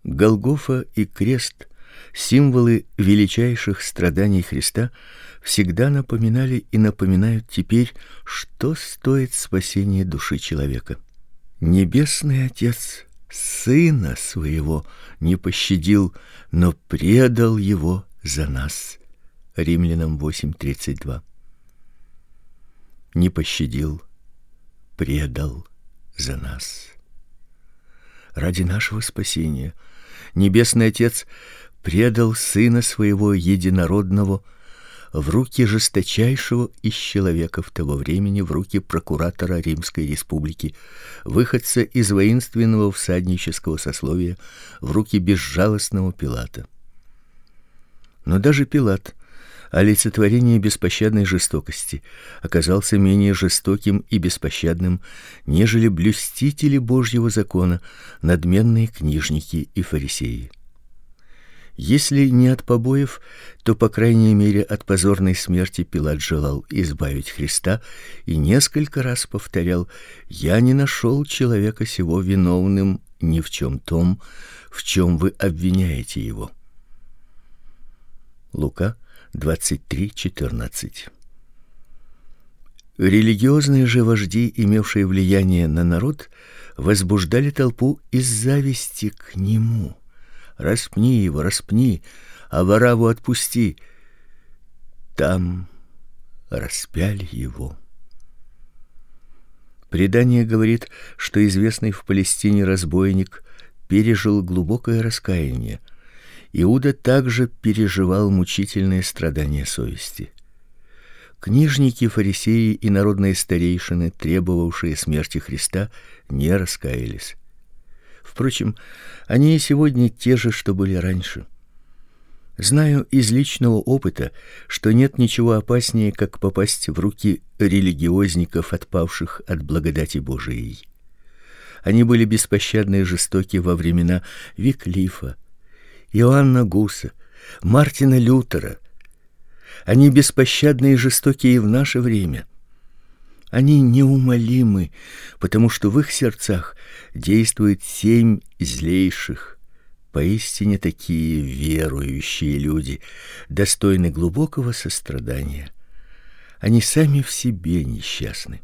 Голгофа и крест, символы величайших страданий Христа, всегда напоминали и напоминают теперь, что стоит спасение души человека. Небесный Отец Сына Своего не пощадил, но предал Его за нас. Римлянам 8:32. Не пощадил, предал за нас. Ради нашего спасения Небесный Отец предал Сына Своего Единородного в руки жесточайшего из человеков того времени, в руки прокуратора Римской республики, выходца из воинственного всаднического сословия, в руки безжалостного Пилата. Но даже Пилат, олицетворение беспощадной жестокости, оказался менее жестоким и беспощадным, нежели блюстители Божьего закона, надменные книжники и фарисеи. Если не от побоев, то по крайней мере от позорной смерти Пилат желал избавить Христа и несколько раз повторял: «Я не нашел человека сего виновным ни в чем том, в чем вы обвиняете его». Лука 23:14. Религиозные же вожди, имевшие влияние на народ, возбуждали толпу из зависти к нему. «Распни его, распни, а Варавву отпусти». Там распяли его. Предание говорит, что известный в Палестине разбойник пережил глубокое раскаяние. Иуда также переживал мучительные страдания совести. Книжники, фарисеи и народные старейшины, требовавшие смерти Христа, не раскаялись. Впрочем, они и сегодня те же, что были раньше. Знаю из личного опыта, что нет ничего опаснее, как попасть в руки религиозников, отпавших от благодати Божией. Они были беспощадны и жестоки во времена Виклифа, Иоанна Гуса, Мартина Лютера. Они беспощадны и жестоки и в наше время. Они неумолимы, потому что в их сердцах действует 7 злейших. Поистине такие верующие люди достойны глубокого сострадания. Они сами в себе несчастны.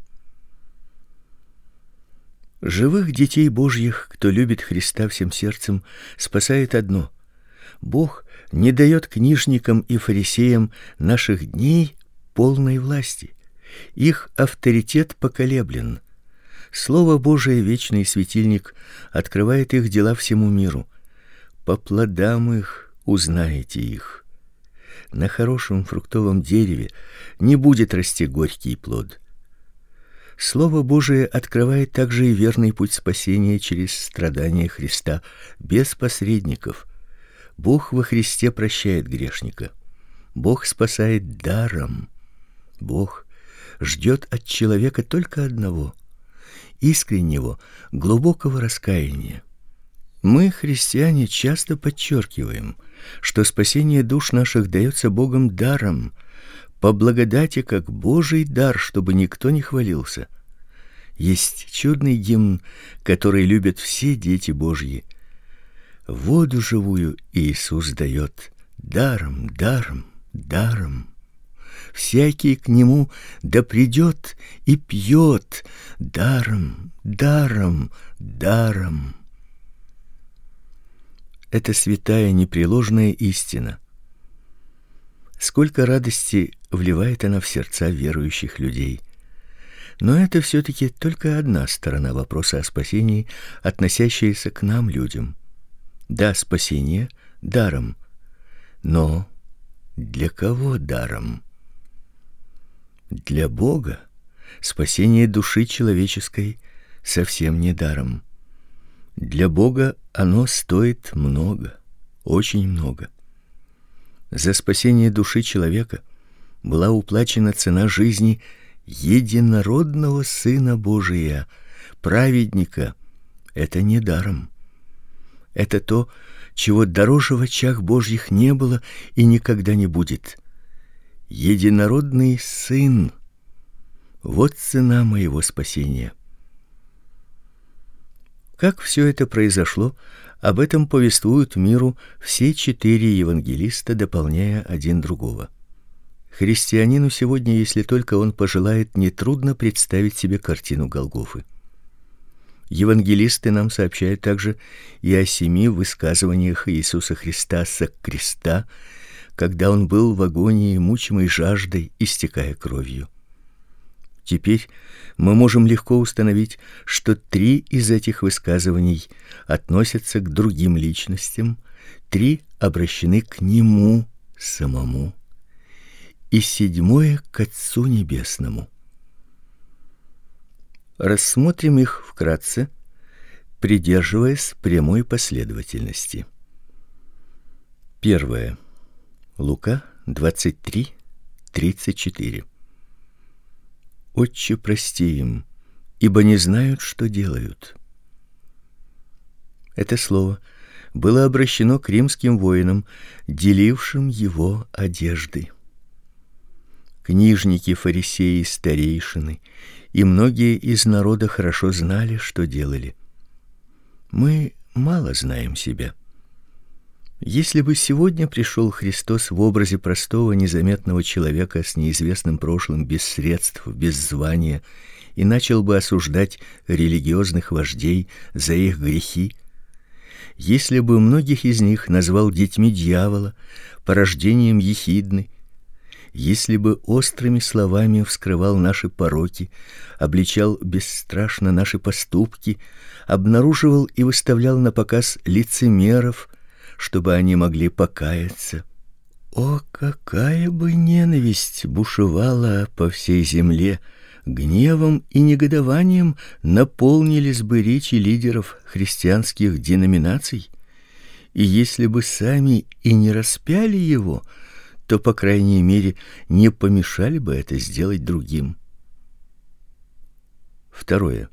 Живых детей Божьих, кто любит Христа всем сердцем, спасает одно: Бог не дает книжникам и фарисеям наших дней полной власти. Их авторитет поколеблен. Слово Божие, вечный светильник, открывает их дела всему миру. По плодам их узнаете их. На хорошем фруктовом дереве не будет расти горький плод. Слово Божие открывает также и верный путь спасения через страдания Христа, без посредников. Бог во Христе прощает грешника. Бог спасает даром. Бог ждет от человека только одного — искреннего, глубокого раскаяния. Мы, христиане, часто подчеркиваем, что спасение душ наших дается Богом даром, по благодати, как Божий дар, чтобы никто не хвалился. Есть чудный гимн, который любят все дети Божьи. Воду живую Иисус дает даром, даром, даром. Всякий к нему да придет и пьет даром, даром, даром. Это святая непреложная истина. Сколько радости вливает она в сердца верующих людей. Но это все-таки только одна сторона вопроса о спасении, относящаяся к нам, людям. Да, спасение даром, но для кого даром? Для Бога спасение души человеческой совсем не даром. Для Бога оно стоит много, очень много. За спасение души человека была уплачена цена жизни единородного Сына Божия, праведника. Это не даром. Это то, чего дороже в очах Божьих не было и никогда не будет. Единородный Сын — вот цена моего спасения. Как все это произошло, Об этом повествуют миру все 4 евангелиста, дополняя один другого. Христианину сегодня, если только он пожелает, нетрудно представить себе картину Голгофы. Евангелисты нам сообщают также и о 7 высказываниях Иисуса Христа со креста, когда он был в агонии, мучимый жаждой, истекая кровью. Теперь мы можем легко установить, что 3 из этих высказываний относятся к другим личностям, 3 обращены к нему самому, и 7 к Отцу Небесному. Рассмотрим их вкратце, придерживаясь прямой последовательности. Первое. Лука 23:34. Отче, прости им, ибо не знают, что делают. Это слово было обращено к римским воинам, делившим его одежды. Книжники, фарисеи, старейшины и многие из народа хорошо знали, что делали. Мы мало знаем себя. Если бы сегодня пришел Христос в образе простого, незаметного человека с неизвестным прошлым, без средств, без звания, и начал бы осуждать религиозных вождей за их грехи, если бы многих из них назвал детьми дьявола, порождением ехидны, если бы острыми словами вскрывал наши пороки, обличал бесстрашно наши поступки, обнаруживал и выставлял на показ лицемеров, чтобы они могли покаяться. О, какая бы ненависть бушевала по всей земле, гневом и негодованием наполнились бы речи лидеров христианских деноминаций, и если бы сами и не распяли его, то, по крайней мере, не помешали бы это сделать другим. Второе.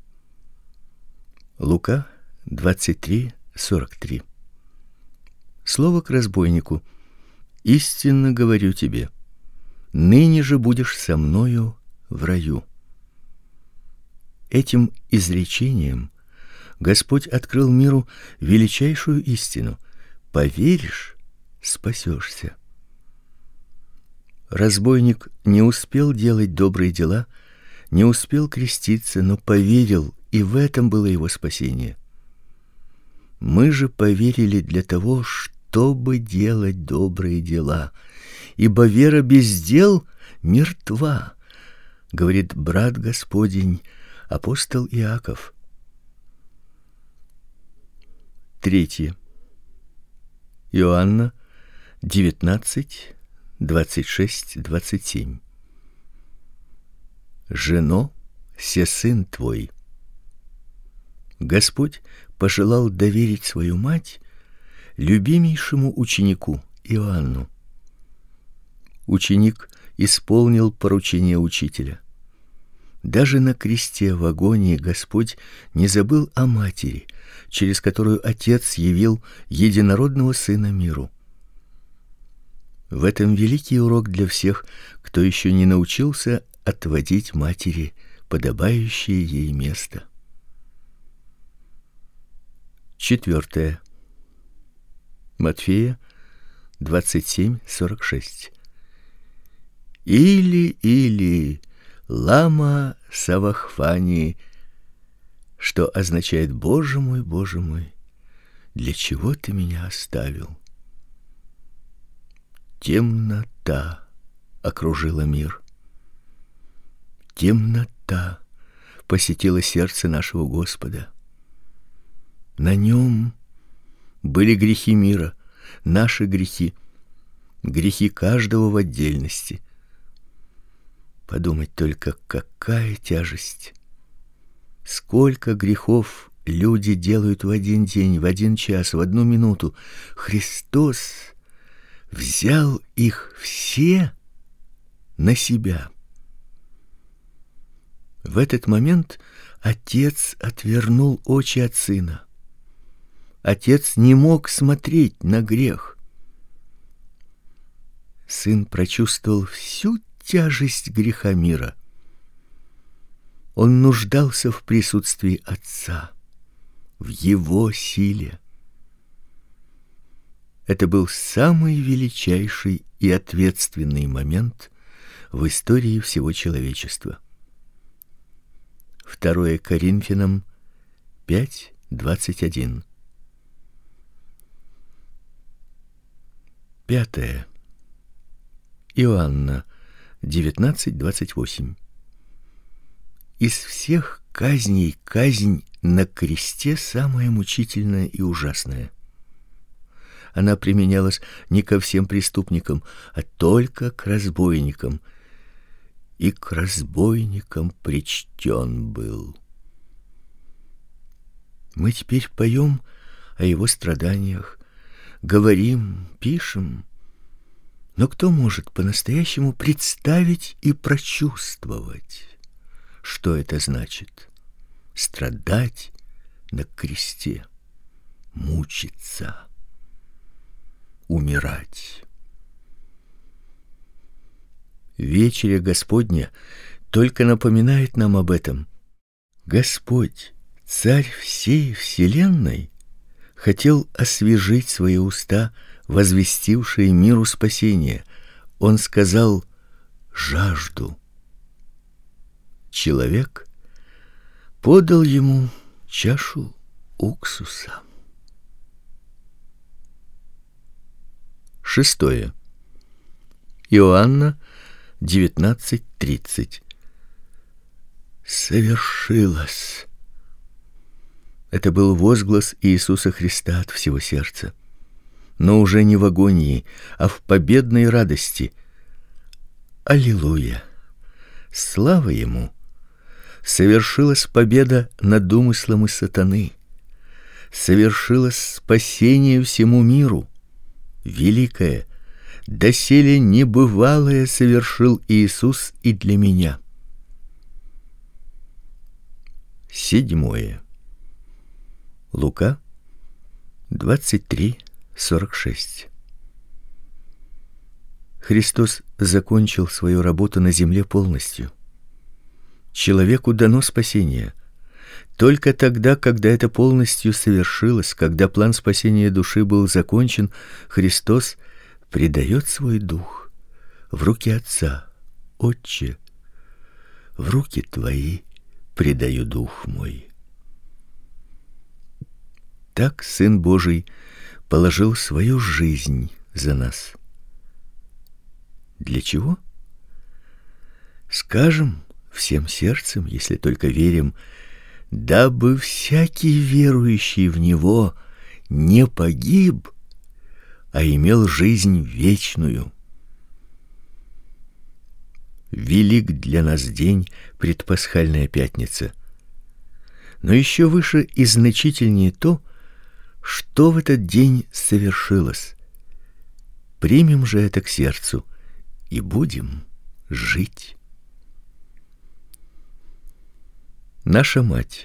Лука 23:43. Слово к разбойнику: истинно говорю тебе, ныне же будешь со мною в раю. Этим изречением Господь открыл миру величайшую истину: поверишь — спасешься. Разбойник не успел делать добрые дела, не успел креститься, но поверил, и в этом было его спасение. Мы же поверили для того, чтобы делать добрые дела, ибо вера без дел мертва, говорит брат Господень, апостол Иаков. Третье. Иоанна 19:26-27. Жено, се сын твой. Господь пожелал доверить свою мать любимейшему ученику Иоанну. Ученик исполнил поручение учителя. Даже на кресте в агонии Господь не забыл о матери, через которую Отец явил единородного Сына миру. В этом великий урок для всех, кто еще не научился отводить матери подобающее ей место. Четвертое. Матфея 27:46. Или лама савахфани, что означает: Боже мой, для чего ты меня оставил? Темнота окружила мир. Темнота посетила сердце нашего Господа. На нем были грехи мира, наши грехи, грехи каждого в отдельности. Подумать только, какая тяжесть! Сколько грехов люди делают в один день, в один час, в одну минуту. Христос взял их все на себя. В этот момент Отец отвернул очи от Сына. Отец не мог смотреть на грех. Сын прочувствовал всю тяжесть греха мира. Он нуждался в присутствии Отца, в его силе. Это был самый величайший и ответственный момент в истории всего человечества. 2 Коринфянам 5:21. 5. Иоанна 19:28. Из всех казней казнь на кресте самая мучительная и ужасная. Она применялась не ко всем преступникам, а только к разбойникам. И к разбойникам причтен был. Мы теперь поем о его страданиях, говорим, пишем. Но кто может по-настоящему представить и прочувствовать, что это значит страдать на кресте, мучиться, умирать? Вечеря Господня только напоминает нам об этом. Господь, Царь всей вселенной, хотел освежить свои уста, возвестившие миру спасение. Он сказал: «Жажду». Человек подал ему чашу уксуса. 6. Иоанна 19:30. Совершилось. Это был возглас Иисуса Христа от всего сердца, но уже не в агонии, а в победной радости. Аллилуйя! Слава ему! Совершилась победа над умыслом сатаны. Совершилось спасение всему миру. Великое, доселе небывалое совершил Иисус и для меня. 7. Лука 23:46. Христос закончил свою работу на земле полностью. Человеку дано спасение. Только тогда, когда это полностью совершилось, когда план спасения души был закончен, Христос предает свой дух в руки Отца. Отче, в руки Твои предаю дух мой. Так Сын Божий положил свою жизнь за нас. Для чего? Скажем всем сердцем, если только верим, дабы всякий верующий в Него не погиб, а имел жизнь вечную. Велик для нас день предпасхальная пятница. Но еще выше и значительнее то, что в этот день совершилось. Примем же это к сердцу и будем жить. Наша мать.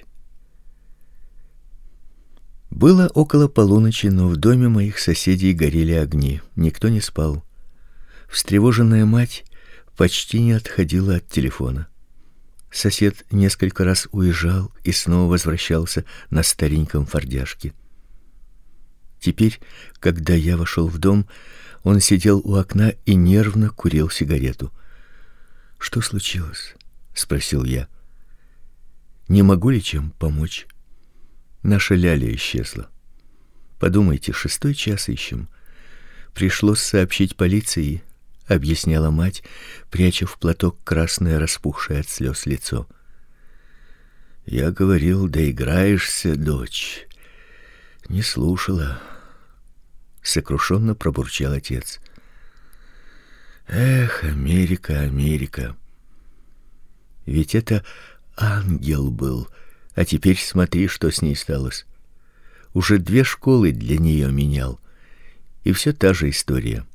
Было около полуночи, но в доме моих соседей горели огни. Никто не спал. Встревоженная мать почти не отходила от телефона. Сосед несколько раз уезжал и снова возвращался на стареньком фордяшке. Теперь, когда я вошел в дом, он сидел у окна и нервно курил сигарету. «Что случилось?» — спросил я. «Не могу ли чем помочь? Наша Ляля исчезла. Подумайте, 6 час ищем. Пришлось сообщить полиции», — объясняла мать, пряча в платок красное, распухшее от слез лицо. «Я говорил, доиграешься, дочь. Не слушала». Сокрушенно пробурчал отец. «Эх, Америка, Америка. Ведь это ангел был, а теперь смотри, что с ней сталось. Уже 2 школы для нее менял, и все та же история».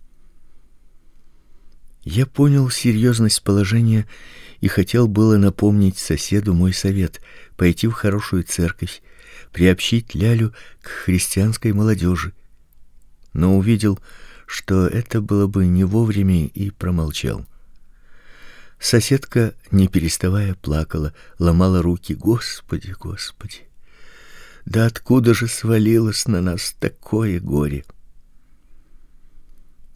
Я понял серьезность положения и хотел было напомнить соседу мой совет: пойти в хорошую церковь, приобщить Лялю к христианской молодежи. Но увидел, что это было бы не вовремя, и промолчал. Соседка, не переставая, плакала, ломала руки: «Господи, Господи! Да откуда же свалилось на нас такое горе?»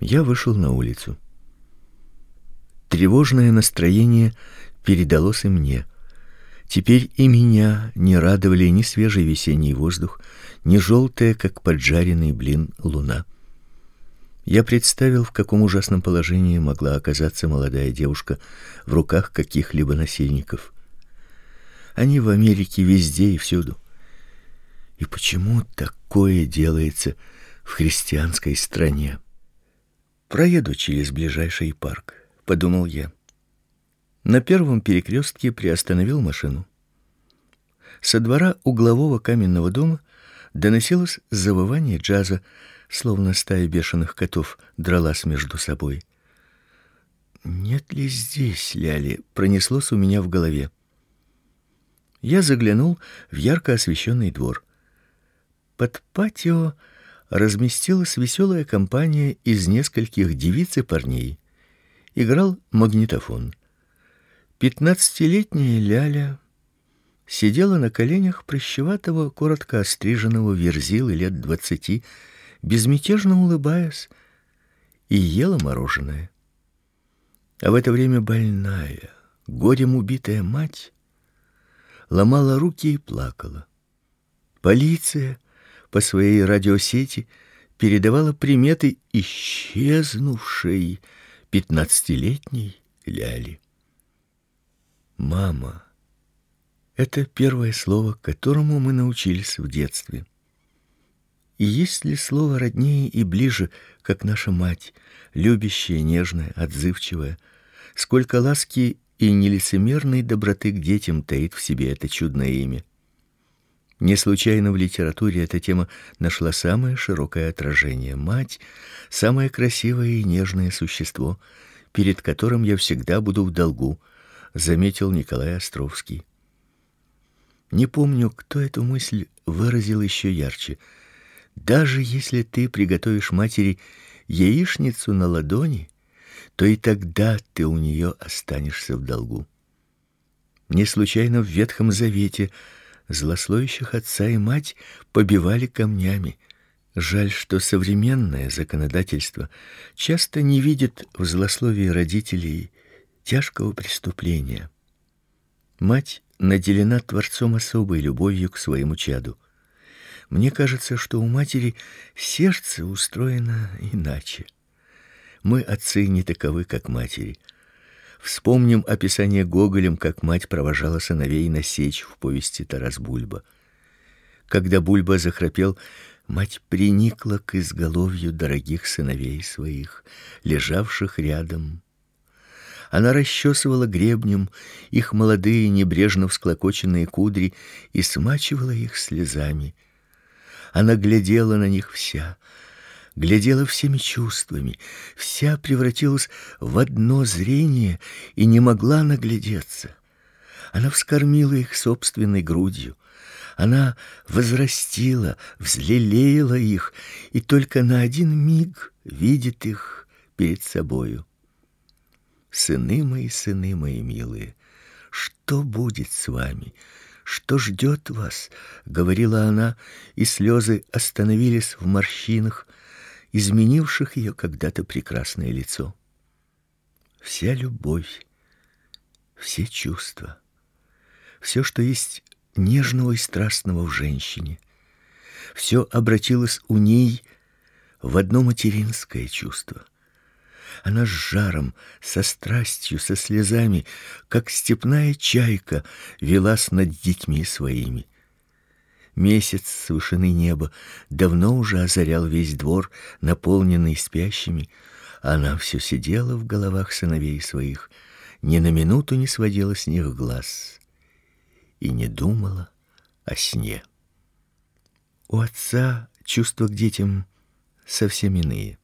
Я вышел на улицу. Тревожное настроение передалось и мне. Теперь и меня не радовали ни свежий весенний воздух, ни желтая, как поджаренный блин, луна. Я представил, в каком ужасном положении могла оказаться молодая девушка в руках каких-либо насильников. Они в Америке везде и всюду. И почему такое делается в христианской стране? Проеду через ближайший парк, подумал я. На первом перекрестке приостановил машину. Со двора углового каменного дома доносилось завывание джаза, словно стая бешеных котов дралась между собой. Нет ли здесь ляли, пронеслось у меня в голове. Я заглянул в ярко освещенный двор. Под патио разместилась веселая компания из нескольких девиц и парней. Играл магнитофон. 15-летняя Ляля сидела на коленях прыщеватого, коротко остриженного верзилы лет 20, безмятежно улыбаясь, и ела мороженое. А в это время больная, горем убитая мать ломала руки и плакала. Полиция по своей радиосети передавала приметы исчезнувшей 15-летней Ляли. Мама — это первое слово, которому мы научились в детстве. И есть ли слово роднее и ближе, как наша мать, любящая, нежная, отзывчивая, сколько ласки и нелицемерной доброты к детям таит в себе это чудное имя. Не случайно в литературе эта тема нашла самое широкое отражение. Мать — самое красивое и нежное существо, перед которым я всегда буду в долгу, заметил Николай Островский. Не помню, кто эту мысль выразил еще ярче. Даже если ты приготовишь матери яичницу на ладони, то и тогда ты у нее останешься в долгу. Не случайно в Ветхом Завете злословящих отца и мать побивали камнями. Жаль, что современное законодательство часто не видит в злословии родителей тяжкого преступления. Мать наделена Творцом особой любовью к своему чаду. Мне кажется, что у матери сердце устроено иначе. Мы, отцы, не таковы, как матери. Вспомним описание Гоголем, как мать провожала сыновей на сечь в повести Тарас Бульба. Когда Бульба захрапел, мать приникла к изголовью дорогих сыновей своих, лежавших рядом. Она расчесывала гребнем их молодые небрежно всклокоченные кудри и смачивала их слезами. Она глядела на них вся, глядела всеми чувствами, вся превратилась в одно зрение и не могла наглядеться. Она вскормила их собственной грудью. Она возрастила, взлелеяла их, и только на один миг видит их перед собою. Сыны мои милые, что будет с вами? Что ждет вас? Говорила она, и слезы остановились в морщинах, изменивших ее когда-то прекрасное лицо. Вся любовь, все чувства, все, что есть нежного и страстного в женщине, все обратилось у ней в одно материнское чувство. Она с жаром, со страстью, со слезами, как степная чайка, велась над детьми своими. Месяц с вышины неба давно уже озарял весь двор, наполненный спящими, а она все сидела в головах сыновей своих, ни на минуту не сводила с них глаз и не думала о сне. У отца чувства к детям совсем иные.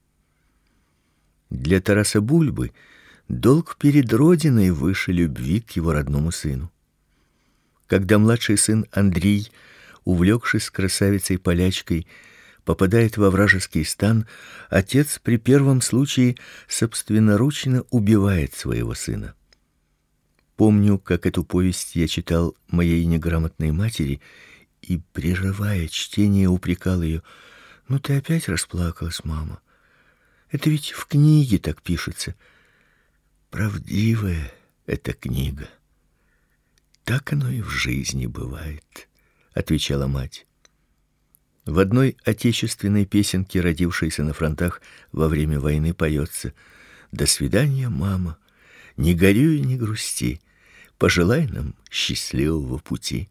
Для Тараса Бульбы долг перед родиной выше любви к его родному сыну. Когда младший сын Андрей, увлекшись красавицей-полячкой, попадает во вражеский стан, отец при первом случае собственноручно убивает своего сына. Помню, как эту повесть я читал моей неграмотной матери и, прерывая чтение, упрекал ее: "Ну ты опять расплакалась, мама. Это ведь в книге так пишется. Правдивая эта книга. Так оно и в жизни бывает, отвечала мать. В одной отечественной песенке, родившейся на фронтах во время войны, поется: «До свидания, мама, не горюй и не грусти, пожелай нам счастливого пути».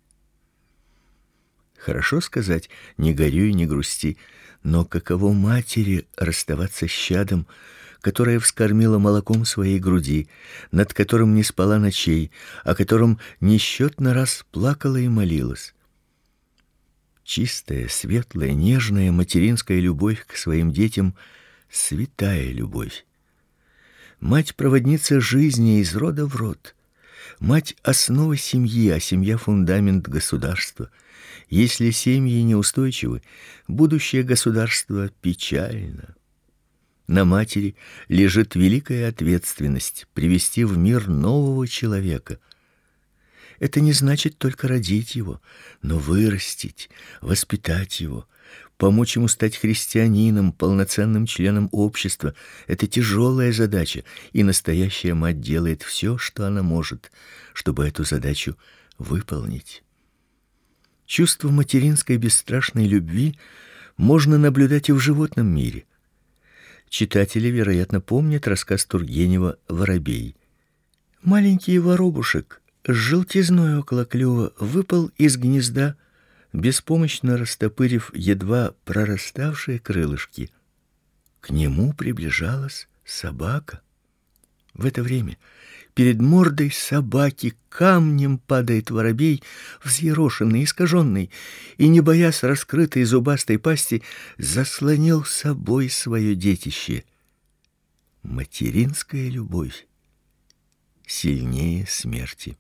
Хорошо сказать: не горюй и не грусти, но каково матери расставаться с чадом, которое вскормила молоком своей груди, над которым не спала ночей, о котором несчетно раз плакала и молилась. Чистая, светлая, нежная материнская любовь к своим детям — святая любовь. Мать — проводница жизни из рода в род. Мать — основа семьи, а семья — фундамент государства. Если семьи неустойчивы, будущее государства печально. На матери лежит великая ответственность привести в мир нового человека. Это не значит только родить его, но вырастить, воспитать его, помочь ему стать христианином, полноценным членом общества. Это тяжелая задача, и настоящая мать делает все, что она может, чтобы эту задачу выполнить. Чувство материнской бесстрашной любви можно наблюдать и в животном мире. Читатели, вероятно, помнят рассказ Тургенева «Воробей». Маленький воробушек с желтизной около клюва выпал из гнезда, беспомощно растопырив едва прораставшие крылышки. К нему приближалась собака. В это время перед мордой собаки камнем падает воробей, взъерошенный, искаженный, и, не боясь раскрытой зубастой пасти, заслонил собой свое детище. Материнская любовь сильнее смерти.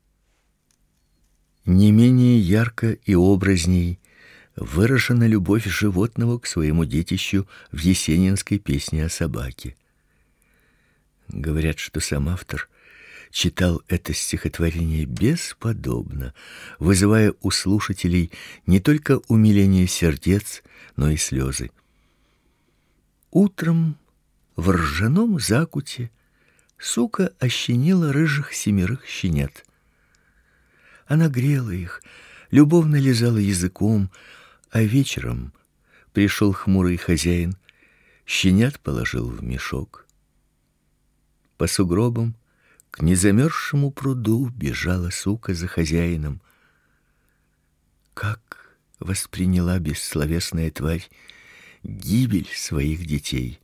Не менее ярко и образней выражена любовь животного к своему детищу в есенинской песне о собаке. Говорят, что сам автор читал это стихотворение бесподобно, вызывая у слушателей не только умиление сердец, но и слезы. Утром в ржаном закуте сука ощенила рыжих 7 щенят. Она грела их, любовно лизала языком, а вечером пришел хмурый хозяин, щенят положил в мешок. По сугробам к незамерзшему пруду бежала сука за хозяином. Как восприняла бессловесная тварь гибель своих детей!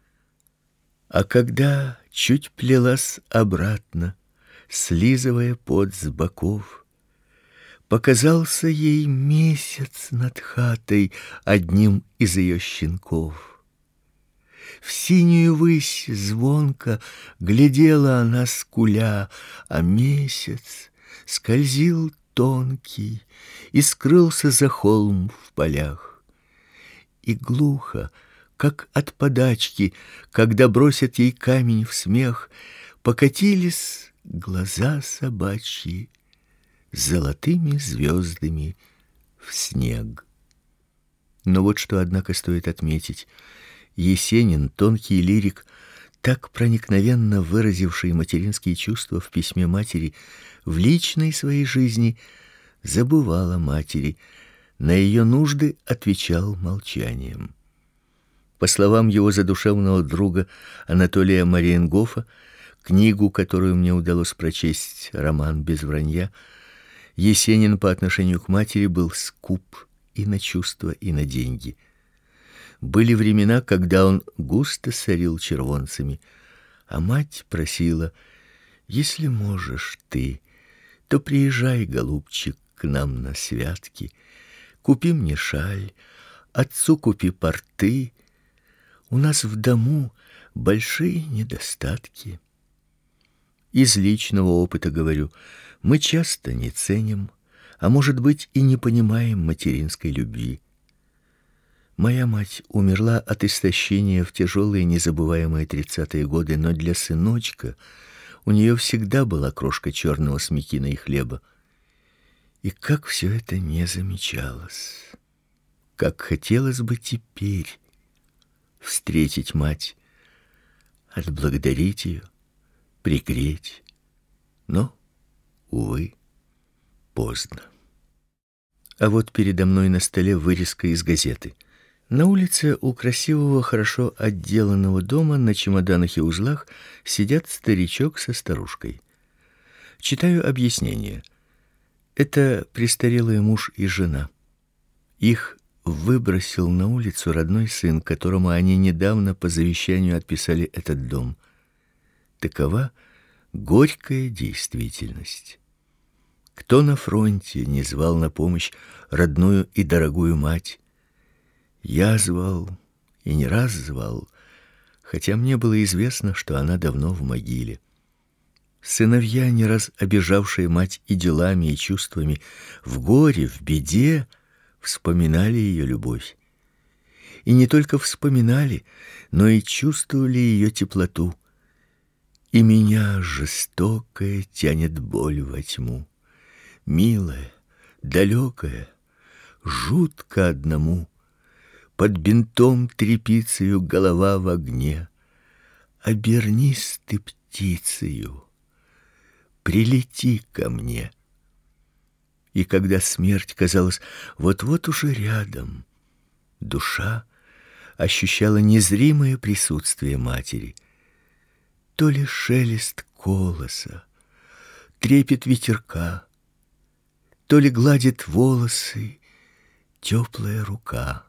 А когда чуть плелась обратно, слизывая пот с боков, показался ей месяц над хатой одним из ее щенков. В синюю высь звонко глядела она скуля, а месяц скользил тонкий и скрылся за холм в полях. И глухо, как от подачки, когда бросят ей камень в смех, покатились глаза собачьи золотыми звездами в снег. Но вот что, однако, стоит отметить: Есенин, тонкий лирик, так проникновенно выразивший материнские чувства в письме матери, в личной своей жизни забывал о матери, на ее нужды отвечал молчанием. По словам его задушевного друга Анатолия Мариенгофа, книгу, которую мне удалось прочесть, роман «Без вранья», Есенин по отношению к матери был скуп и на чувства, и на деньги. Были времена, когда он густо сорил червонцами, а мать просила: «Если можешь ты, то приезжай, голубчик, к нам на святки, купи мне шаль, отцу купи порты, у нас в дому большие недостатки». Из личного опыта говорю, мы часто не ценим, а может быть и не понимаем материнской любви. Моя мать умерла от истощения в тяжелые незабываемые 30-е годы, но для сыночка у нее всегда была крошка черного смекина и хлеба. И как все это не замечалось! Как хотелось бы теперь встретить мать отблагодарить ее, пригреть. Но, увы, поздно. А вот передо мной на столе вырезка из газеты. На улице у красивого, хорошо отделанного дома на чемоданах и узлах сидят старичок со старушкой. Читаю объяснение. Это престарелый муж и жена. Их выбросил на улицу родной сын, которому они недавно по завещанию отписали этот дом. Такова горькая действительность. Кто на фронте не звал на помощь родную и дорогую мать? Я звал, и не раз звал, хотя мне было известно, что она давно в могиле. Сыновья, не раз обижавшие мать и делами, и чувствами, в горе, в беде, вспоминали ее любовь. И не только вспоминали, но и чувствовали ее теплоту. И меня жестокая тянет боль во тьму. Милая, далекая, жутко одному, под бинтом трепицею голова в огне. Обернись ты птицею, прилети ко мне. И когда смерть казалась вот-вот уже рядом, душа ощущала незримое присутствие матери. То ли шелест колоса, трепет ветерка, то ли гладит волосы теплая рука.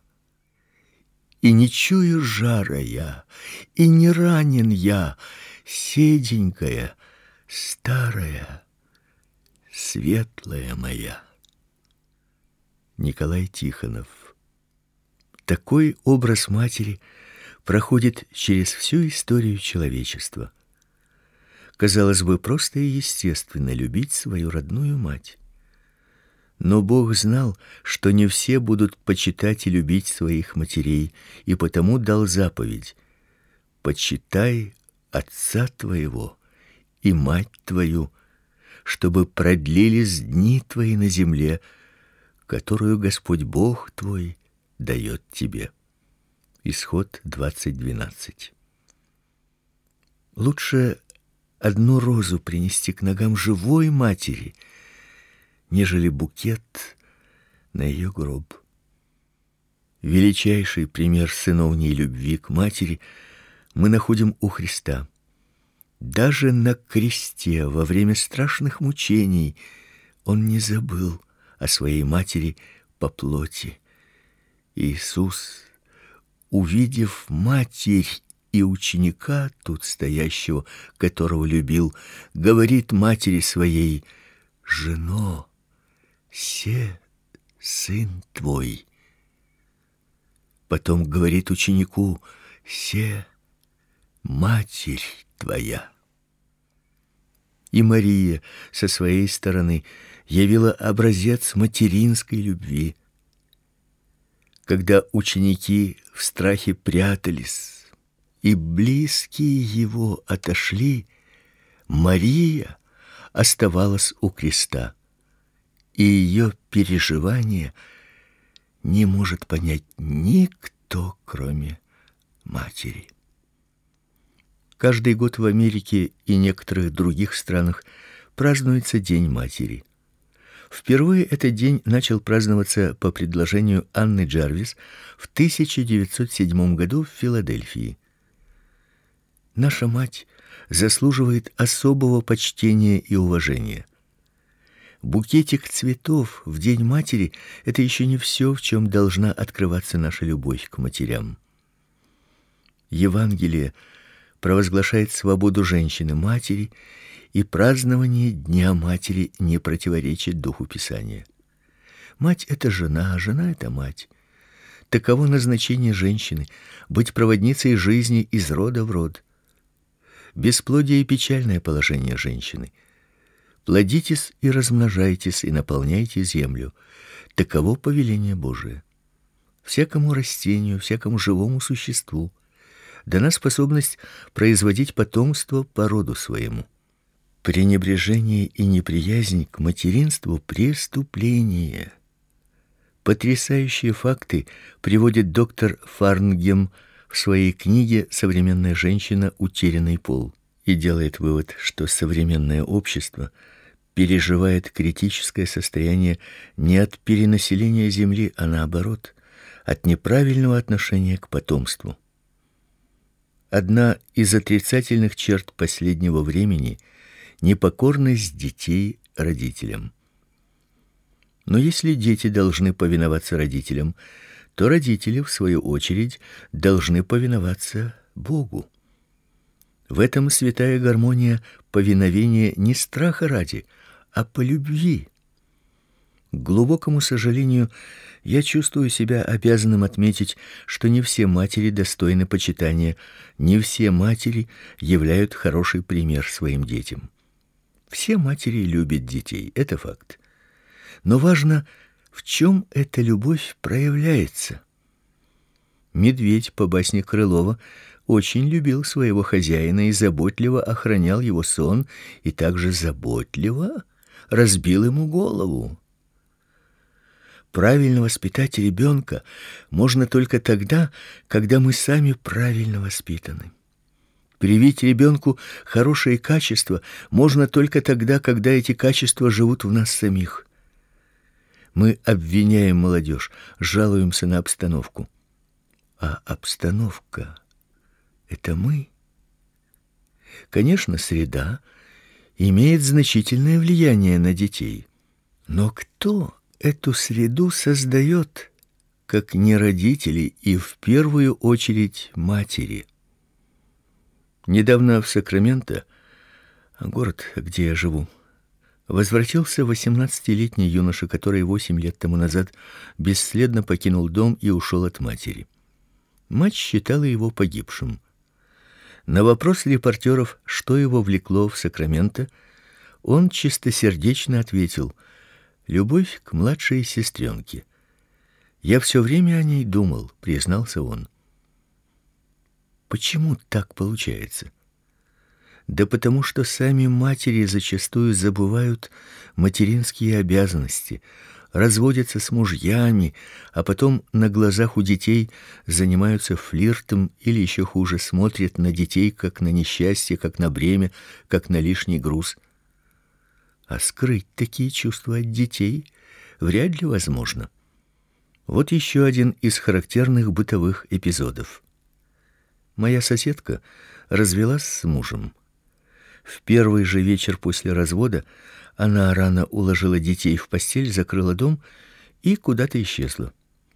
И не чую жара я, и не ранен я, седенькая, старая, светлая моя. Николай Тихонов. Такой образ матери проходит через всю историю человечества. Казалось бы, просто и естественно любить свою родную мать. Но Бог знал, что не все будут почитать и любить своих матерей, и потому дал заповедь: почитай отца твоего и мать твою, чтобы продлились дни твои на земле, которую Господь Бог твой дает тебе. Исход 20:12. Лучше одну розу принести к ногам живой матери, нежели букет на ее гроб. Величайший пример сыновней любви к матери мы находим у Христа. Даже на кресте во время страшных мучений он не забыл о своей матери по плоти. Иисус, увидев матерь и ученика, тут стоящего, которого любил, говорит матери своей: «Жено, се сын твой». Потом говорит ученику: «Се матерь твоя». И Мария со своей стороны явила образец материнской любви. Когда ученики в страхе прятались, и близкие его отошли, Мария оставалась у креста, и ее переживания не может понять никто, кроме матери. Каждый год в Америке и некоторых других странах празднуется День матери. Впервые этот день начал праздноваться по предложению Анны Джарвис в 1907 году в Филадельфии. Наша мать заслуживает особого почтения и уважения. Букетик цветов в День матери — это еще не все, в чем должна открываться наша любовь к матерям. Евангелие провозглашает свободу женщины-матери, и празднование Дня матери не противоречит духу Писания. Мать — это жена, а жена — это мать. Таково назначение женщины — быть проводницей жизни из рода в род. Бесплодие — печальное положение женщины. Плодитесь и размножайтесь, и наполняйте землю. Таково повеление Божие. Всякому растению, всякому живому существу дана способность производить потомство по роду своему. Пренебрежение и неприязнь к материнству — преступление. Потрясающие факты приводит доктор Фарнгем в своей книге «Современная женщина. Утерянный пол» и делает вывод, что современное общество переживает критическое состояние не от перенаселения Земли, а наоборот, от неправильного отношения к потомству. Одна из отрицательных черт последнего времени — непокорность детей родителям. Но если дети должны повиноваться родителям, то родители, в свою очередь, должны повиноваться Богу. В этом святая гармония повиновения не страха ради, а по любви. К глубокому сожалению, я чувствую себя обязанным отметить, что не все матери достойны почитания, не все матери являют хороший пример своим детям. Все матери любят детей, это факт. Но важно, в чем эта любовь проявляется. Медведь по басне Крылова очень любил своего хозяина и заботливо охранял его сон, и также заботливо разбил ему голову. Правильно воспитать ребенка можно только тогда, когда мы сами правильно воспитаны. Привить ребенку хорошие качества можно только тогда, когда эти качества живут в нас самих. Мы обвиняем молодежь, жалуемся на обстановку. А обстановка — это мы. Конечно, среда имеет значительное влияние на детей. Но кто эту среду создает, как не родители и в первую очередь матери? Недавно в Сакраменто, город, где я живу, возвратился 18-летний юноша, который 8 лет тому назад бесследно покинул дом и ушел от матери. Мать считала его погибшим. На вопрос репортеров, что его влекло в Сакраменто, он чистосердечно ответил: «Любовь к младшей сестренке. Я все время о ней думал», — признался он. Почему так получается? Да потому что сами матери зачастую забывают материнские обязанности, разводятся с мужьями, а потом на глазах у детей занимаются флиртом или еще хуже, смотрят на детей как на несчастье, как на бремя, как на лишний груз. А скрыть такие чувства от детей вряд ли возможно. Вот еще один из характерных бытовых эпизодов. Моя соседка развелась с мужем. В первый же вечер после развода она рано уложила детей в постель, закрыла дом и куда-то исчезла.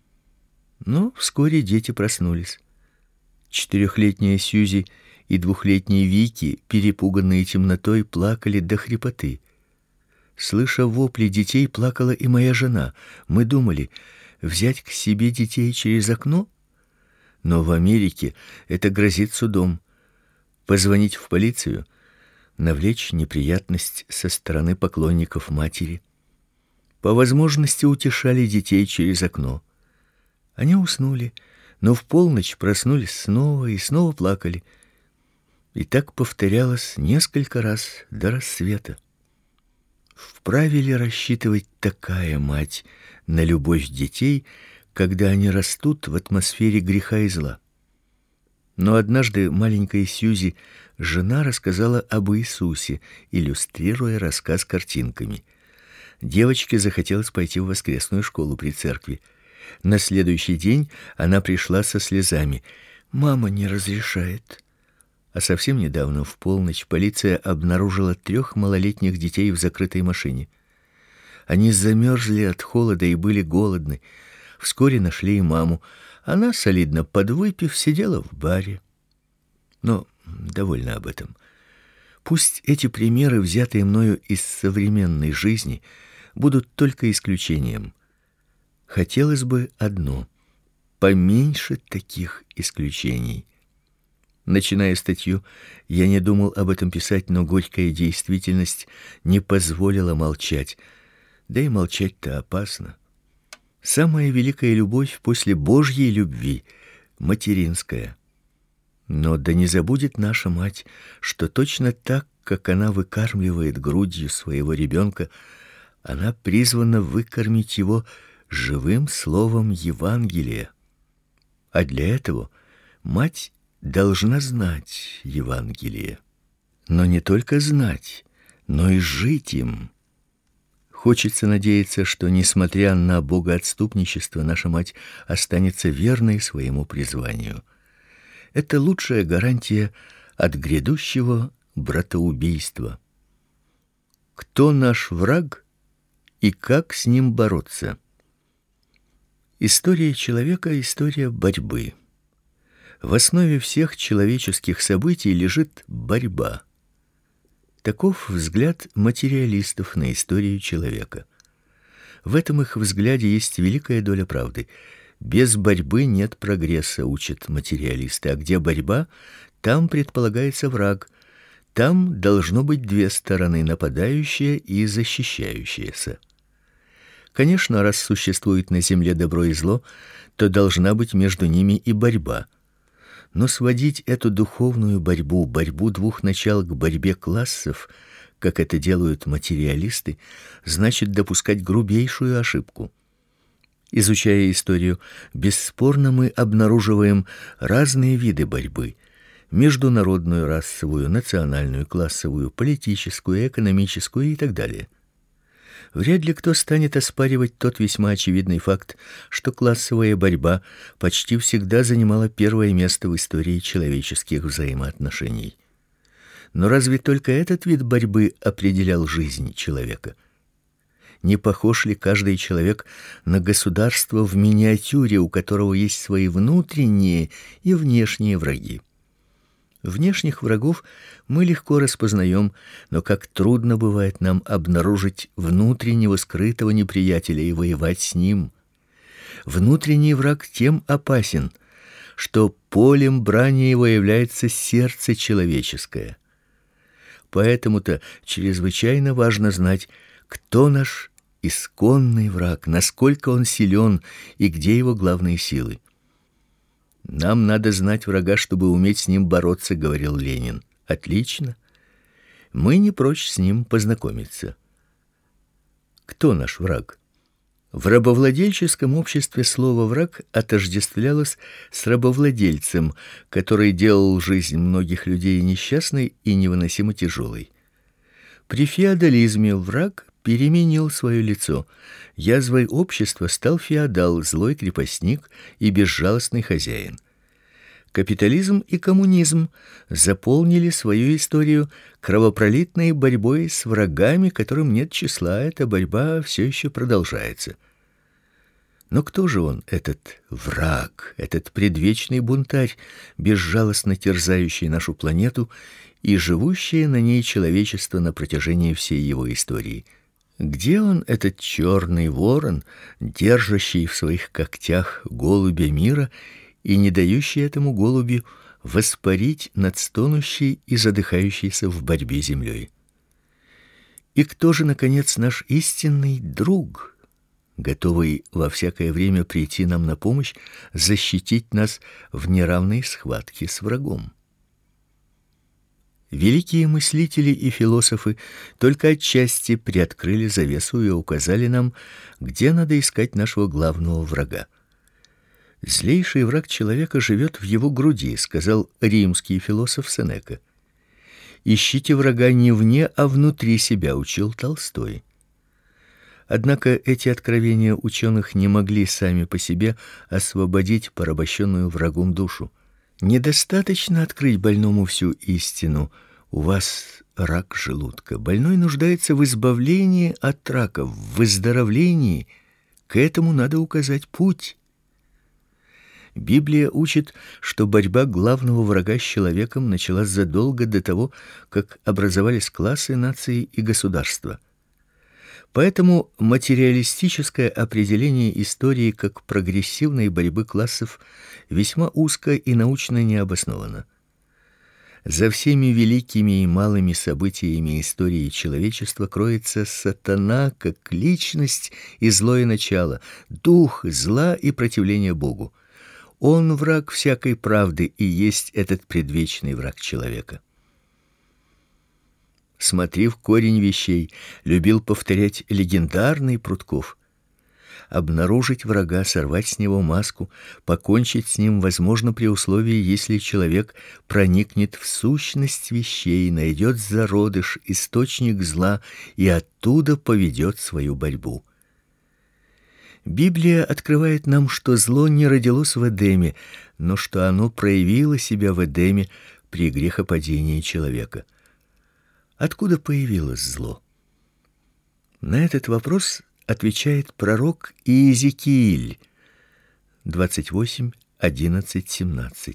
Но вскоре дети проснулись. 4-летняя Сьюзи и 2-летний Вики, перепуганные темнотой, плакали до хрипоты. Слыша вопли детей, плакала и моя жена. Мы думали, взять к себе детей через окно? Но в Америке это грозит судом. Позвонить в полицию, навлечь неприятность со стороны поклонников матери. По возможности утешали детей через окно. Они уснули, но в полночь проснулись снова и снова плакали. И так повторялось несколько раз до рассвета. Вправе ли рассчитывать такая мать на любовь детей, когда они растут в атмосфере греха и зла? Но однажды маленькой Сьюзи жена рассказала об Иисусе, иллюстрируя рассказ картинками. Девочке захотелось пойти в воскресную школу при церкви. На следующий день она пришла со слезами. «Мама не разрешает». А совсем недавно, в полночь, полиция обнаружила 3 малолетних детей в закрытой машине. Они замерзли от холода и были голодны. Вскоре нашли и маму. Она, солидно подвыпив, сидела в баре. Но довольно об этом. Пусть эти примеры, взятые мною из современной жизни, будут только исключением. Хотелось бы одно — поменьше таких исключений. Начиная статью, я не думал об этом писать, но горькая действительность не позволила молчать. Да и молчать-то опасно. Самая великая любовь после Божьей любви — материнская. Но да не забудет наша мать, что точно так, как она выкармливает грудью своего ребенка, она призвана выкормить его живым словом Евангелия. А для этого Мать должна знать Евангелие, но не только знать, но и жить им. Хочется надеяться, что, несмотря на богоотступничество, наша мать останется верной своему призванию. Это лучшая гарантия от грядущего братоубийства. Кто наш враг и как с ним бороться? История человека — история борьбы. В основе всех человеческих событий лежит борьба. Таков взгляд материалистов на историю человека. В этом их взгляде есть великая доля правды. Без борьбы нет прогресса, учат материалисты, а где борьба, там предполагается враг. Там должно быть две стороны, нападающая и защищающаяся. Конечно, раз существует на земле добро и зло, то должна быть между ними и борьба. Но сводить эту духовную борьбу, борьбу двух начал к борьбе классов, как это делают материалисты, значит допускать грубейшую ошибку. Изучая историю, бесспорно мы обнаруживаем разные виды борьбы: международную, расовую, национальную, классовую, политическую, экономическую и так далее. Вряд ли кто станет оспаривать тот весьма очевидный факт, что классовая борьба почти всегда занимала первое место в истории человеческих взаимоотношений. Но разве только этот вид борьбы определял жизнь человека? Не похож ли каждый человек на государство в миниатюре, у которого есть свои внутренние и внешние враги? Внешних врагов мы легко распознаем, но как трудно бывает нам обнаружить внутреннего скрытого неприятеля и воевать с ним. Внутренний враг тем опасен, что полем брани его является сердце человеческое. Поэтому-то чрезвычайно важно знать, кто наш исконный враг, насколько он силен и где его главные силы. Нам надо знать врага, чтобы уметь с ним бороться, говорил Ленин. Отлично. Мы не прочь с ним познакомиться. Кто наш враг? В рабовладельческом обществе слово враг отождествлялось с рабовладельцем, который делал жизнь многих людей несчастной и невыносимо тяжелой. При феодализме враг переменил свое лицо. Язвой общества стал феодал, злой крепостник и безжалостный хозяин. Капитализм и коммунизм заполнили свою историю кровопролитной борьбой с врагами, которым нет числа. Эта борьба все еще продолжается. Но кто же он, этот враг, этот предвечный бунтарь, безжалостно терзающий нашу планету и живущее на ней человечество на протяжении всей его истории? Где он, этот черный ворон, держащий в своих когтях голубя мира и не дающий этому голубю воспарить над стонущей и задыхающейся в борьбе землей? И кто же, наконец, наш истинный друг, готовый во всякое время прийти нам на помощь, защитить нас в неравной схватке с врагом? Великие мыслители и философы только отчасти приоткрыли завесу и указали нам, где надо искать нашего главного врага. Злейший враг человека живет в его груди, сказал римский философ Сенека. Ищите врага не вне, а внутри себя, учил Толстой. Однако эти откровения ученых не могли сами по себе освободить порабощенную врагом душу. Недостаточно открыть больному всю истину. У вас рак желудка. Больной нуждается в избавлении от рака, в выздоровлении. К этому надо указать путь. Библия учит, что борьба главного врага с человеком началась задолго до того, как образовались классы, нации и государства. Поэтому материалистическое определение истории как прогрессивной борьбы классов весьма узко и научно необосновано. За всеми великими и малыми событиями истории человечества кроется сатана как личность и злое начало, дух зла и противления Богу. Он враг всякой правды и есть этот предвечный враг человека. Смотри в корень вещей, любил повторять легендарный Прутков. Обнаружить врага, сорвать с него маску, покончить с ним возможно при условии, если человек проникнет в сущность вещей, найдет зародыш, источник зла и оттуда поведет свою борьбу. Библия открывает нам, что зло не родилось в Эдеме, но что оно проявило себя в Эдеме при грехопадении человека. Откуда появилось зло? На этот вопрос отвечает пророк Иезекииль 28:11-17.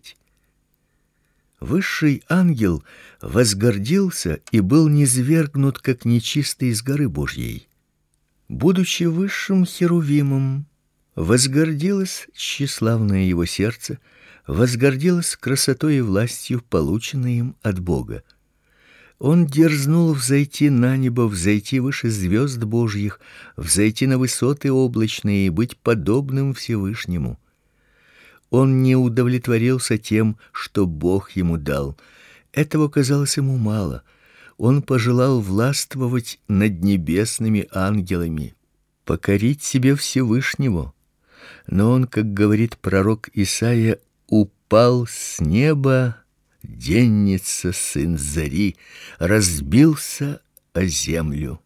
Высший ангел возгордился и был низвергнут как нечистый из горы Божьей. Будучи высшим херувимом, возгордилось тщеславное его сердце, возгордилось красотой и властью, полученной им от Бога. Он дерзнул взойти на небо, взойти выше звезд Божьих, взойти на высоты облачные и быть подобным Всевышнему. Он не удовлетворился тем, что Бог ему дал. Этого казалось ему мало. Он пожелал властвовать над небесными ангелами, покорить себе Всевышнего. Но он, как говорит пророк Исаия, упал с неба, денница сын зари, разбился о землю.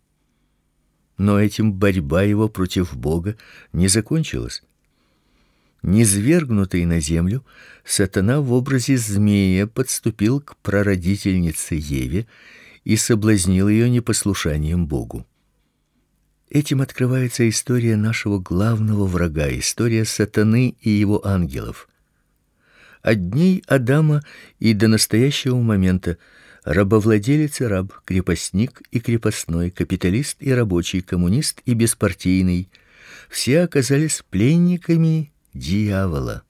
Но этим борьба его против Бога не закончилась. Низвергнутый на землю, сатана в образе змея подступил к прародительнице Еве и соблазнил ее непослушанием Богу. Этим открывается история нашего главного врага, история сатаны и его ангелов. От дней Адама и до настоящего момента рабовладелец и раб, крепостник и крепостной, капиталист и рабочий, коммунист и беспартийный все оказались пленниками дьявола.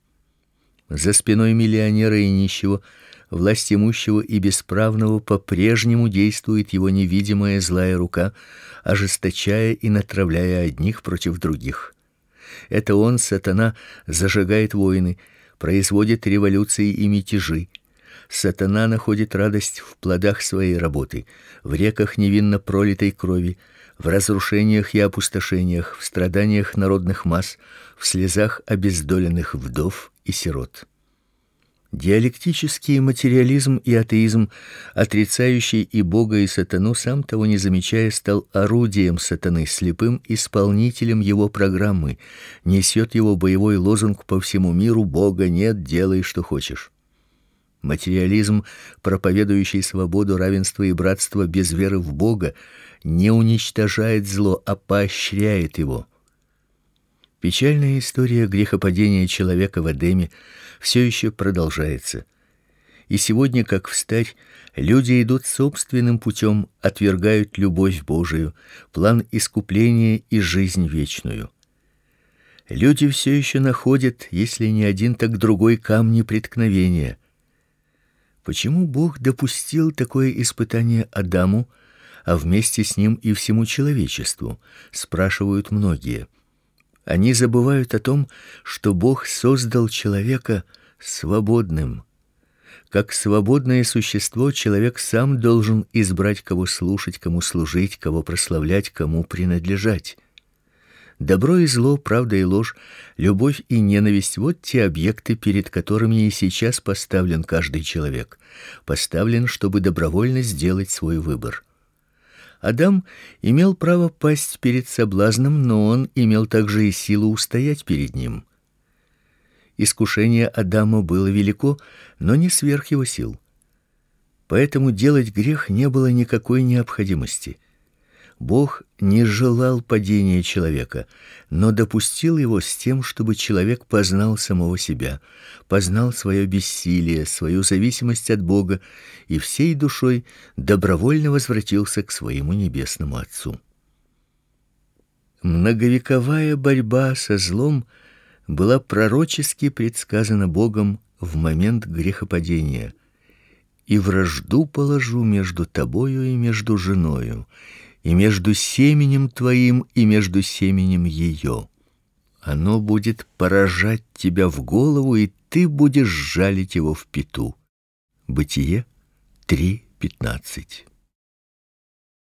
За спиной миллионера и нищего, властимущего и бесправного по-прежнему действует его невидимая злая рука, ожесточая и натравляя одних против других. Это он, сатана, зажигает войны, производит революции и мятежи. Сатана находит радость в плодах своей работы, в реках невинно пролитой крови, в разрушениях и опустошениях, в страданиях народных масс, в слезах обездоленных вдов и сирот. Диалектический материализм и атеизм, отрицающий и Бога, и сатану, сам того не замечая, стал орудием сатаны, слепым исполнителем его программы, несет его боевой лозунг по всему миру: Бога нет, делай что хочешь. Материализм, проповедующий свободу, равенство и братство без веры в Бога, не уничтожает зло, а поощряет его. Печальная история грехопадения человека в Эдеме все еще продолжается. И сегодня, как встарь, люди идут собственным путем, отвергают любовь Божию, план искупления и жизнь вечную. Люди все еще находят, если не один, так другой, камни преткновения. Почему Бог допустил такое испытание Адаму, а вместе с ним и всему человечеству, спрашивают многие. Они забывают о том, что Бог создал человека свободным. Как свободное существо, человек сам должен избрать, кого слушать, кому служить, кого прославлять, кому принадлежать. Добро и зло, правда и ложь, любовь и ненависть — вот те объекты, перед которыми и сейчас поставлен каждый человек. Поставлен, чтобы добровольно сделать свой выбор. Адам имел право пасть перед соблазном, но он имел также и силу устоять перед ним. Искушение Адама было велико, но не сверх его сил. Поэтому делать грех не было никакой необходимости. Бог не желал падения человека, но допустил его с тем, чтобы человек познал самого себя, познал свое бессилие, свою зависимость от Бога и всей душой добровольно возвратился к своему небесному Отцу. Многовековая борьба со злом была пророчески предсказана Богом в момент грехопадения. «И вражду положу между тобою и между женою, и между семенем твоим и между семенем ее. Оно будет поражать тебя в голову, и ты будешь жалить его в пяту». Бытие 3:15.